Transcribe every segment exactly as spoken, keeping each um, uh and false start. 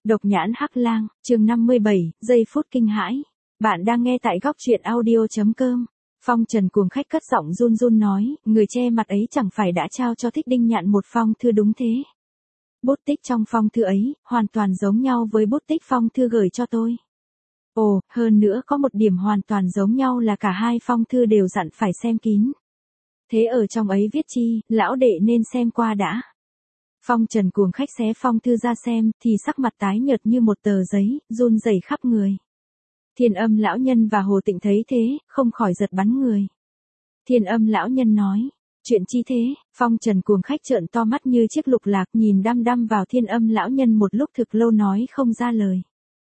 Độc nhãn hắc lang, chương năm mươi bảy, giây phút kinh hãi. Bạn đang nghe tại góc truyện audio.com. Phong Trần cuồng khách cất giọng run run nói, người che mặt ấy chẳng phải đã trao cho Thích Đinh Nhạn một phong thư đúng thế. Bút tích trong phong thư ấy, hoàn toàn giống nhau với bút tích phong thư gửi cho tôi. Ồ, hơn nữa có một điểm hoàn toàn giống nhau là cả hai phong thư đều dặn phải xem kín. Thế ở trong ấy viết chi, lão đệ nên xem qua đã. Phong Trần cuồng khách xé phong thư ra xem, thì sắc mặt tái nhợt như một tờ giấy, run rẩy khắp người. Thiên Âm lão nhân và Hồ Tịnh thấy thế, không khỏi giật bắn người. Thiên Âm lão nhân nói, chuyện chi thế? Phong Trần cuồng khách trợn to mắt như chiếc lục lạc, nhìn đăm đăm vào Thiên Âm lão nhân một lúc thực lâu nói không ra lời.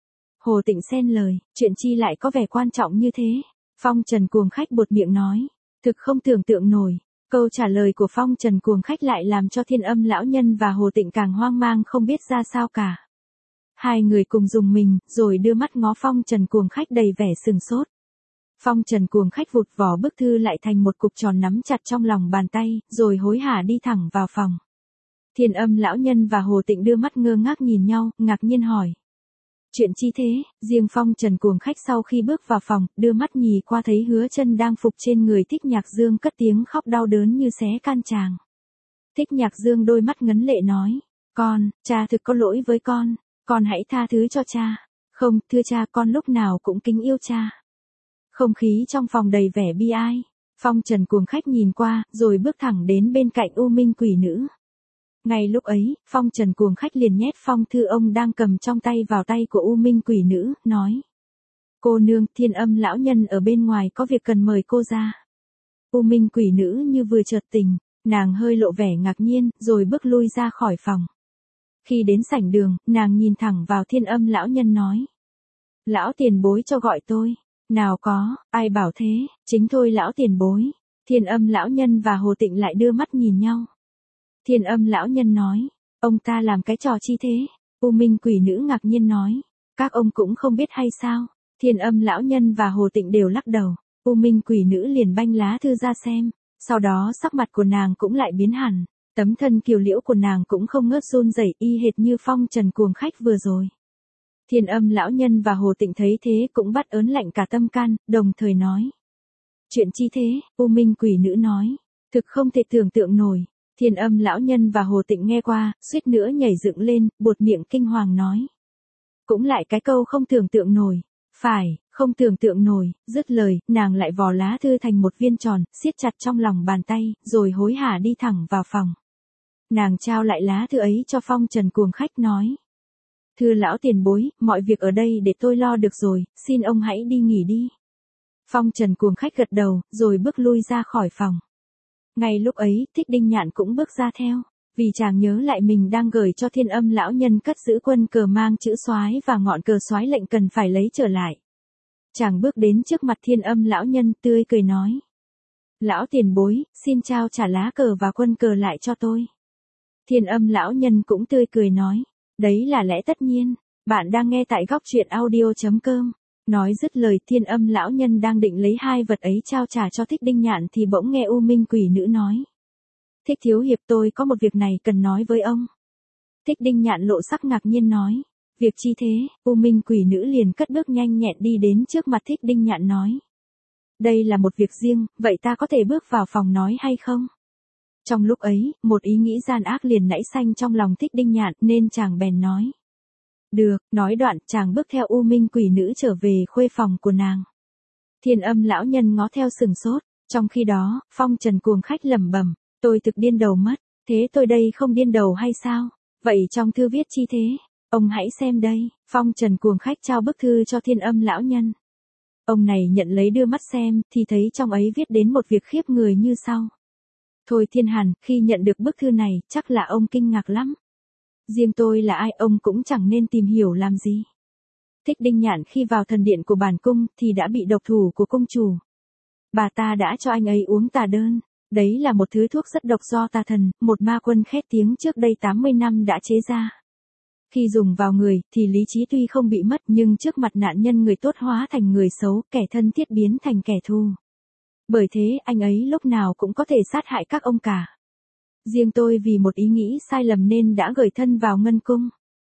Hồ Tịnh xen lời, chuyện chi lại có vẻ quan trọng như thế? Phong Trần cuồng khách buột miệng nói, thực không tưởng tượng nổi. Câu trả lời của Phong Trần cuồng khách lại làm cho Thiên Âm lão nhân và Hồ Tịnh càng hoang mang không biết ra sao cả. Hai người cùng dùng mình, rồi đưa mắt ngó Phong Trần cuồng khách đầy vẻ sừng sốt. Phong Trần cuồng khách vụt vỏ bức thư lại thành một cục tròn nắm chặt trong lòng bàn tay, rồi hối hả đi thẳng vào phòng. Thiên Âm lão nhân và Hồ Tịnh đưa mắt ngơ ngác nhìn nhau, ngạc nhiên hỏi. Chuyện chi thế? Riêng Phong Trần cuồng khách sau khi bước vào phòng, đưa mắt nhì qua thấy Hứa Chân đang phục trên người Thích Nhạc Dương cất tiếng khóc đau đớn như xé can tràng. Thích Nhạc Dương đôi mắt ngấn lệ nói, con, cha thực có lỗi với con, con hãy tha thứ cho cha. Không, thưa cha, con lúc nào cũng kính yêu cha. Không khí trong phòng đầy vẻ bi ai. Phong Trần cuồng khách nhìn qua, rồi bước thẳng đến bên cạnh U Minh quỷ nữ. Ngay lúc ấy, Phong Trần cuồng khách liền nhét phong thư ông đang cầm trong tay vào tay của U Minh quỷ nữ, nói. Cô nương, Thiên Âm lão nhân ở bên ngoài có việc cần mời cô ra. U Minh quỷ nữ như vừa chợt tỉnh, nàng hơi lộ vẻ ngạc nhiên, rồi bước lui ra khỏi phòng. Khi đến sảnh đường, nàng nhìn thẳng vào Thiên Âm lão nhân nói. Lão tiền bối cho gọi tôi. Nào có, ai bảo thế, chính thôi lão tiền bối. Thiên Âm lão nhân và Hồ Tịnh lại đưa mắt nhìn nhau. Thiên Âm lão nhân nói, ông ta làm cái trò chi thế? U Minh quỷ nữ ngạc nhiên nói, các ông cũng không biết hay sao? Thiên Âm lão nhân và Hồ Tịnh đều lắc đầu. U Minh quỷ nữ liền banh lá thư ra xem, sau đó sắc mặt của nàng cũng lại biến hẳn, tấm thân kiều liễu của nàng cũng không ngớt run rẩy y hệt như Phong Trần cuồng khách vừa rồi. Thiên Âm lão nhân và Hồ Tịnh thấy thế cũng bắt ớn lạnh cả tâm can, đồng thời nói. Chuyện chi thế? U Minh quỷ nữ nói, thực không thể tưởng tượng nổi. Thiên Âm lão nhân và Hồ Tịnh nghe qua, suýt nữa nhảy dựng lên, buột miệng kinh hoàng nói. Cũng lại cái câu không tưởng tượng nổi. Phải, không tưởng tượng nổi. Dứt lời, nàng lại vò lá thư thành một viên tròn, siết chặt trong lòng bàn tay, rồi hối hả đi thẳng vào phòng. Nàng trao lại lá thư ấy cho Phong Trần cuồng khách nói. Thưa lão tiền bối, mọi việc ở đây để tôi lo được rồi, xin ông hãy đi nghỉ đi. Phong Trần cuồng khách gật đầu, rồi bước lui ra khỏi phòng. Ngay lúc ấy, Thích Đinh Nhạn cũng bước ra theo, vì chàng nhớ lại mình đang gửi cho Thiên Âm lão nhân cất giữ quân cờ mang chữ soái và ngọn cờ soái lệnh cần phải lấy trở lại. Chàng bước đến trước mặt Thiên Âm lão nhân tươi cười nói. Lão tiền bối, xin trao trả lá cờ và quân cờ lại cho tôi. Thiên Âm lão nhân cũng tươi cười nói. Đấy là lẽ tất nhiên, bạn đang nghe tại góc truyện audio.com. Nói dứt lời Thiên Âm lão nhân đang định lấy hai vật ấy trao trả cho Thích Đinh Nhạn thì bỗng nghe U Minh quỷ nữ nói. Thích thiếu hiệp tôi có một việc này cần nói với ông. Thích Đinh Nhạn lộ sắc ngạc nhiên nói. Việc chi thế? U Minh quỷ nữ liền cất bước nhanh nhẹn đi đến trước mặt Thích Đinh Nhạn nói. Đây là một việc riêng, vậy ta có thể bước vào phòng nói hay không? Trong lúc ấy, một ý nghĩ gian ác liền nảy sanh trong lòng Thích Đinh Nhạn nên chàng bèn nói. Được, nói đoạn chàng bước theo U Minh quỷ nữ trở về khuê phòng của nàng. Thiên Âm lão nhân ngó theo sừng sốt, trong khi đó, Phong Trần cuồng khách lẩm bẩm, tôi thực điên đầu mất, thế tôi đây không điên đầu hay sao? Vậy trong thư viết chi thế? Ông hãy xem đây. Phong Trần cuồng khách trao bức thư cho Thiên Âm lão nhân. Ông này nhận lấy đưa mắt xem, thì thấy trong ấy viết đến một việc khiếp người như sau. Thôi Thiên Hàn, khi nhận được bức thư này, chắc là ông kinh ngạc lắm. Riêng tôi là ai ông cũng chẳng nên tìm hiểu làm gì. Thích Đinh Nhạn khi vào thần điện của bản cung thì đã bị độc thủ của cung chủ. Bà ta đã cho anh ấy uống tà đơn. Đấy là một thứ thuốc rất độc do tà thần, một ma quân khét tiếng trước đây tám mươi năm đã chế ra. Khi dùng vào người thì lý trí tuy không bị mất nhưng trước mặt nạn nhân người tốt hóa thành người xấu, kẻ thân thiết biến thành kẻ thù. Bởi thế anh ấy lúc nào cũng có thể sát hại các ông cả. Riêng tôi vì một ý nghĩ sai lầm nên đã gửi thân vào ngân cung.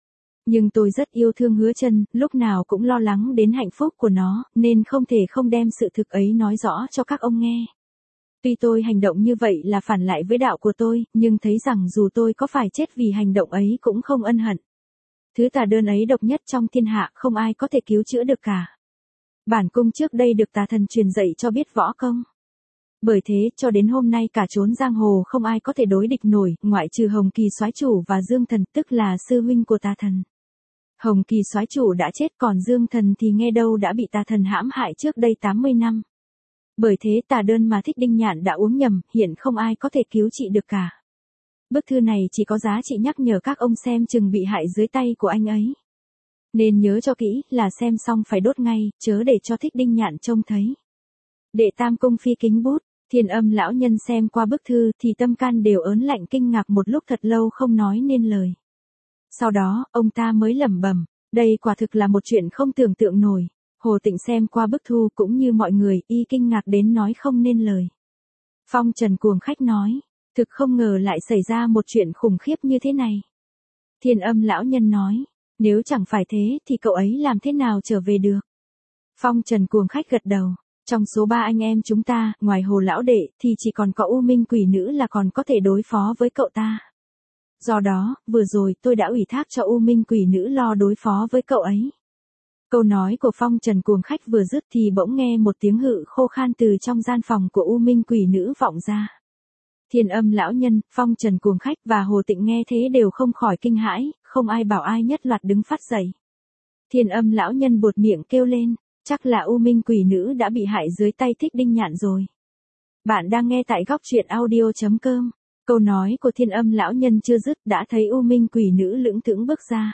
Nhưng tôi rất yêu thương Hứa Chân, lúc nào cũng lo lắng đến hạnh phúc của nó, nên không thể không đem sự thực ấy nói rõ cho các ông nghe. Tuy tôi hành động như vậy là phản lại với đạo của tôi, nhưng thấy rằng dù tôi có phải chết vì hành động ấy cũng không ân hận. Thứ tà đơn ấy độc nhất trong thiên hạ, không ai có thể cứu chữa được cả. Bản cung trước đây được tà thần truyền dạy cho biết võ công. Bởi thế, cho đến hôm nay cả chốn giang hồ không ai có thể đối địch nổi, ngoại trừ Hồng Kỳ soái chủ và Dương Thần, tức là sư huynh của tà thần. Hồng Kỳ soái chủ đã chết, còn Dương Thần thì nghe đâu đã bị tà thần hãm hại trước đây tám mươi năm. Bởi thế tà đơn mà Thích Đinh Nhạn đã uống nhầm, hiện không ai có thể cứu trị được cả. Bức thư này chỉ có giá trị nhắc nhở các ông xem chừng bị hại dưới tay của anh ấy. Nên nhớ cho kỹ, là xem xong phải đốt ngay, chớ để cho Thích Đinh Nhạn trông thấy. Đệ Tam Cung Phi kính bút. Thiên Âm lão nhân xem qua bức thư thì tâm can đều ớn lạnh kinh ngạc một lúc thật lâu không nói nên lời. Sau đó, ông ta mới lẩm bẩm, đây quả thực là một chuyện không tưởng tượng nổi. Hồ Tịnh xem qua bức thư cũng như mọi người, y kinh ngạc đến nói không nên lời. Phong Trần cuồng khách nói, thực không ngờ lại xảy ra một chuyện khủng khiếp như thế này. Thiên Âm lão nhân nói, nếu chẳng phải thế thì cậu ấy làm thế nào trở về được? Phong Trần cuồng khách gật đầu. Trong số ba anh em chúng ta, ngoài Hồ lão đệ, thì chỉ còn có U Minh quỷ nữ là còn có thể đối phó với cậu ta. Do đó, vừa rồi tôi đã ủy thác cho U Minh quỷ nữ lo đối phó với cậu ấy. Câu nói của Phong Trần cuồng khách vừa dứt thì bỗng nghe một tiếng hự khô khan từ trong gian phòng của U Minh quỷ nữ vọng ra. Thiên Âm lão nhân, Phong Trần cuồng khách và Hồ Tịnh nghe thế đều không khỏi kinh hãi, không ai bảo ai nhất loạt đứng phát dậy. Thiên Âm lão nhân buột miệng kêu lên. Chắc là U Minh quỷ nữ đã bị hại dưới tay Thích Đinh Nhạn rồi. Bạn đang nghe tại góc truyện audio chấm com. Câu nói của Thiên Âm lão nhân chưa dứt đã thấy U Minh quỷ nữ lững thững bước ra.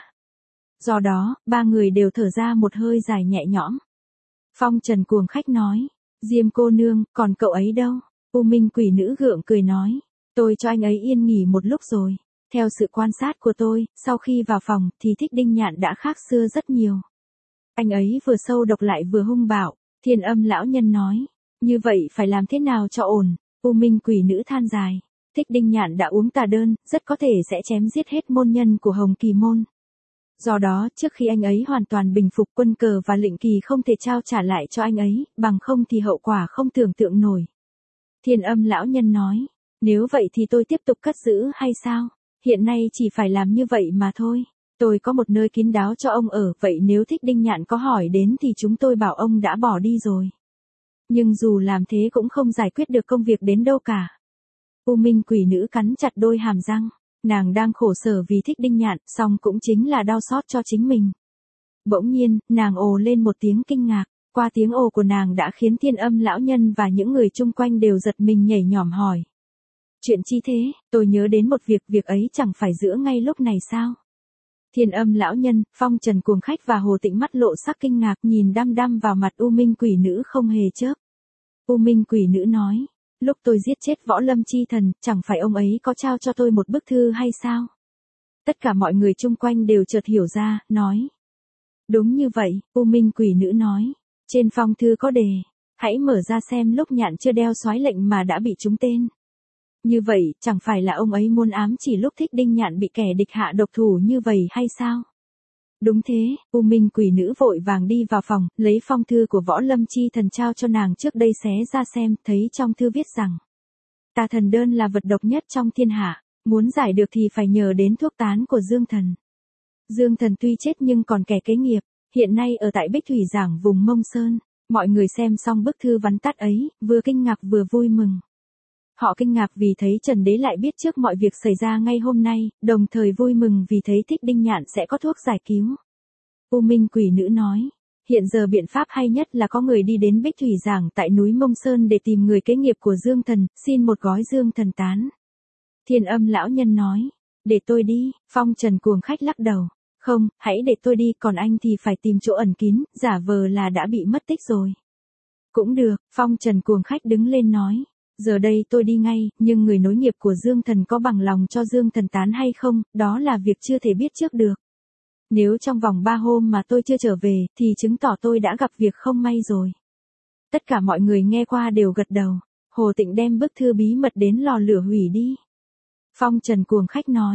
Do đó, ba người đều thở ra một hơi dài nhẹ nhõm. Phong Trần cuồng khách nói, Diêm cô nương, còn cậu ấy đâu? U Minh quỷ nữ gượng cười nói, tôi cho anh ấy yên nghỉ một lúc rồi. Theo sự quan sát của tôi, sau khi vào phòng thì Thích Đinh Nhạn đã khác xưa rất nhiều. Anh ấy vừa sâu độc lại vừa hung bạo, Thiên Âm lão nhân nói, như vậy phải làm thế nào cho ổn? U Minh quỷ nữ than dài, Thích Đinh Nhạn đã uống tà đơn, rất có thể sẽ chém giết hết môn nhân của Hồng Kỳ môn. Do đó, trước khi anh ấy hoàn toàn bình phục, quân cờ và lệnh kỳ không thể trao trả lại cho anh ấy, bằng không thì hậu quả không tưởng tượng nổi. Thiên Âm lão nhân nói, nếu vậy thì tôi tiếp tục cất giữ hay sao? Hiện nay chỉ phải làm như vậy mà thôi. Tôi có một nơi kín đáo cho ông ở, vậy nếu Thích Đinh Nhạn có hỏi đến thì chúng tôi bảo ông đã bỏ đi rồi. Nhưng dù làm thế cũng không giải quyết được công việc đến đâu cả. U Minh quỷ nữ cắn chặt đôi hàm răng, nàng đang khổ sở vì Thích Đinh Nhạn, song cũng chính là đau xót cho chính mình. Bỗng nhiên, nàng ồ lên một tiếng kinh ngạc, qua tiếng ồ của nàng đã khiến Thiên Âm lão nhân và những người chung quanh đều giật mình nhảy nhỏm hỏi. Chuyện chi thế? Tôi nhớ đến một việc, việc ấy chẳng phải giữa ngay lúc này sao? Thiên Âm lão nhân, Phong Trần cuồng khách và Hồ Tịnh mắt lộ sắc kinh ngạc nhìn đăm đăm vào mặt U Minh quỷ nữ không hề chớp. U Minh quỷ nữ nói, lúc tôi giết chết Võ Lâm chi thần, chẳng phải ông ấy có trao cho tôi một bức thư hay sao? Tất cả mọi người chung quanh đều chợt hiểu ra, nói. Đúng như vậy, U Minh quỷ nữ nói, trên phong thư có đề, hãy mở ra xem lúc Nhạn chưa đeo soái lệnh mà đã bị trúng tên. Như vậy, chẳng phải là ông ấy muốn ám chỉ lúc Thích Đinh Nhạn bị kẻ địch hạ độc thủ như vậy hay sao? Đúng thế, U Minh quỷ nữ vội vàng đi vào phòng, lấy phong thư của Võ Lâm chi thần trao cho nàng trước đây xé ra xem, thấy trong thư viết rằng, tà thần đơn là vật độc nhất trong thiên hạ, muốn giải được thì phải nhờ đến thuốc tán của Dương Thần. Dương Thần tuy chết nhưng còn kẻ kế nghiệp, hiện nay ở tại Bích Thủy Giảng vùng Mông Sơn. Mọi người xem xong bức thư vắn tắt ấy, vừa kinh ngạc vừa vui mừng. Họ kinh ngạc vì thấy Trần Đế lại biết trước mọi việc xảy ra ngay hôm nay, đồng thời vui mừng vì thấy Thích Đinh Nhạn sẽ có thuốc giải cứu. U Minh quỷ nữ nói, hiện giờ biện pháp hay nhất là có người đi đến Bích Thủy Giảng tại núi Mông Sơn để tìm người kế nghiệp của Dương Thần, xin một gói Dương Thần tán. Thiên Âm lão nhân nói, để tôi đi. Phong Trần cuồng khách lắc đầu, không, hãy để tôi đi, còn anh thì phải tìm chỗ ẩn kín, giả vờ là đã bị mất tích rồi. Cũng được, Phong Trần cuồng khách đứng lên nói. Giờ đây tôi đi ngay, nhưng người nối nghiệp của Dương Thần có bằng lòng cho Dương Thần tán hay không, đó là việc chưa thể biết trước được. Nếu trong vòng ba hôm mà tôi chưa trở về, thì chứng tỏ tôi đã gặp việc không may rồi. Tất cả mọi người nghe qua đều gật đầu. Hồ Tịnh đem bức thư bí mật đến lò lửa hủy đi. Phong Trần cuồng khách nói,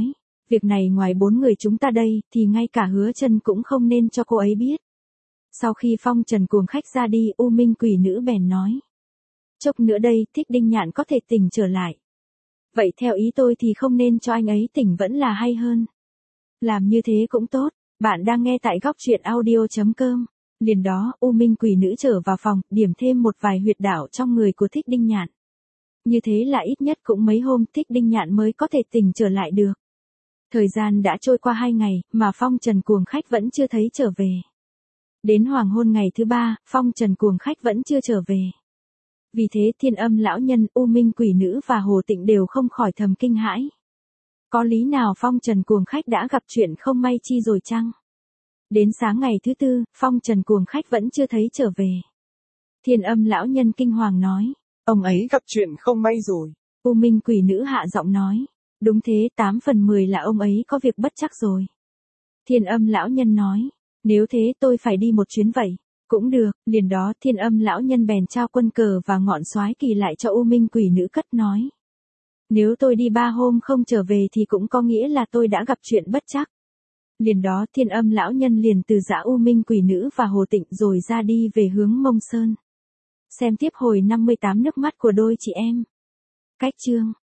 Việc này ngoài bốn người chúng ta đây, thì ngay cả Hứa Chân cũng không nên cho cô ấy biết. Sau khi Phong Trần cuồng khách ra đi, U Minh quỷ nữ bèn nói. Chốc nữa đây, Thích Đinh Nhạn có thể tỉnh trở lại. Vậy theo ý tôi thì không nên cho anh ấy tỉnh vẫn là hay hơn. Làm như thế cũng tốt, bạn đang nghe tại góc truyện audio.com. Liền đó, U Minh quỷ nữ trở vào phòng, điểm thêm một vài huyệt đạo trong người của Thích Đinh Nhạn. Như thế là ít nhất cũng mấy hôm Thích Đinh Nhạn mới có thể tỉnh trở lại được. Thời gian đã trôi qua hai ngày, mà Phong Trần cuồng khách vẫn chưa thấy trở về. Đến hoàng hôn ngày thứ ba, Phong Trần cuồng khách vẫn chưa trở về. Vì thế Thiên Âm lão nhân, U Minh quỷ nữ và Hồ Tịnh đều không khỏi thầm kinh hãi. Có lý nào Phong Trần cuồng khách đã gặp chuyện không may chi rồi chăng? Đến sáng ngày thứ tư, Phong Trần cuồng khách vẫn chưa thấy trở về. Thiên Âm lão nhân kinh hoàng nói. Ông ấy gặp chuyện không may rồi. U Minh quỷ nữ hạ giọng nói. Đúng thế, tám phần mười là ông ấy có việc bất trắc rồi. Thiên Âm lão nhân nói. Nếu thế tôi phải đi một chuyến vậy. Cũng được, liền đó Thiên Âm lão nhân bèn trao quân cờ và ngọn soái kỳ lại cho U Minh quỷ nữ cất nói. Nếu tôi đi ba hôm không trở về thì cũng có nghĩa là tôi đã gặp chuyện bất trắc. Liền đó Thiên Âm lão nhân liền từ giã U Minh quỷ nữ và Hồ Tịnh rồi ra đi về hướng Mông Sơn. Xem tiếp hồi năm mươi tám nước mắt của đôi chị em. Cách chương